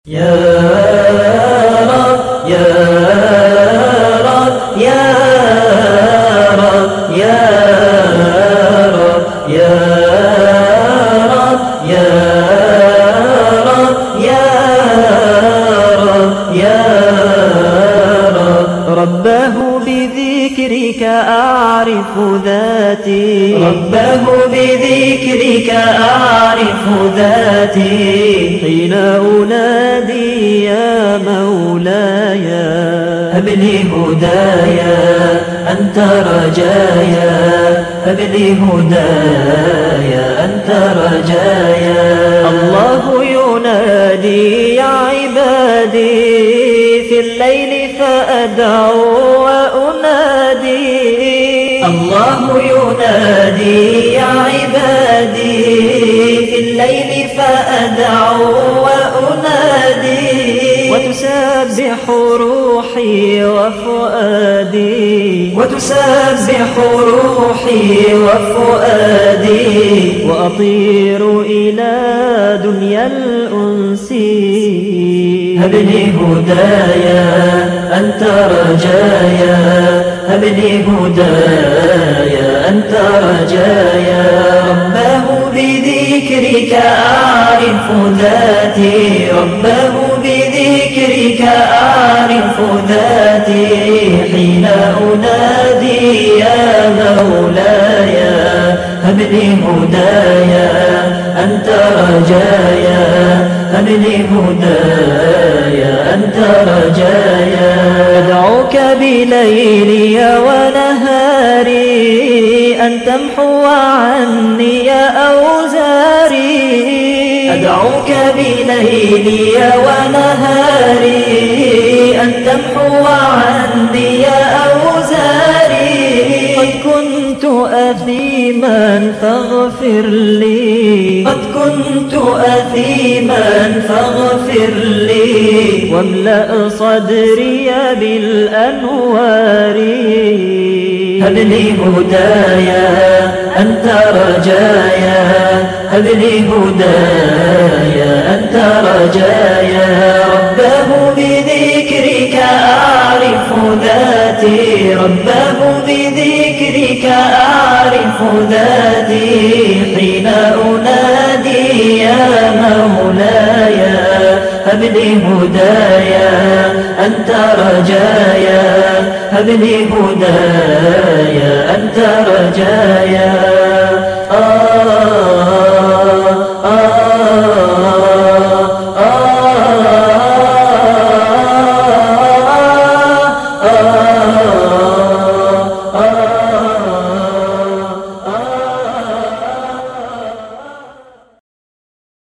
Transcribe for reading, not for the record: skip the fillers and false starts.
يا رب يا رب يا رب يا رب يا رب يا رب يا رب يا رب رباه بذكرك أعرف ذاتي رباه بذكرك أعرف ذاتي حين أنادي يا مولاي هب لي هدايا أنت رجايا هب لي هدايا أنت رجايا الله ينادي يا عبادي في الليل فأدعو وأنادي الله ينادي يا عبادي في الليل فأدعو وأنادي وتسبح روحي وفؤادي وتسبح روحي وفؤادي وأطير إلى دنيا الأنس هب لي هدايا أنت رجايا هب لي هدايا أنت رجايا رباه بذكرك أعرف ذاتي رباه بذكرك أعرف ذاتي حين أنادي يا مولاي هب لي هدايا أنت رجايا هب لي هدايا أنت رجايا أدعوك بليلي ونهاري أن تمحو عني أوزاري أدعوك بليلي ونهاري أن تمحو عني أوزاري قد كنت أثيما فاغفر لي قد كنت أثيما فاغفر لي واملأ صدري بالأنوار هب لي هدايا أنت رجايا هب لي هدايا أنت رجايا رباه بذكرك أعرف ذاتي رباه بذكرك أعرف ذاتي حين أنادي يا مولاي هب لي هدايا أنت رجايا هب لي هدايا أنت رجايا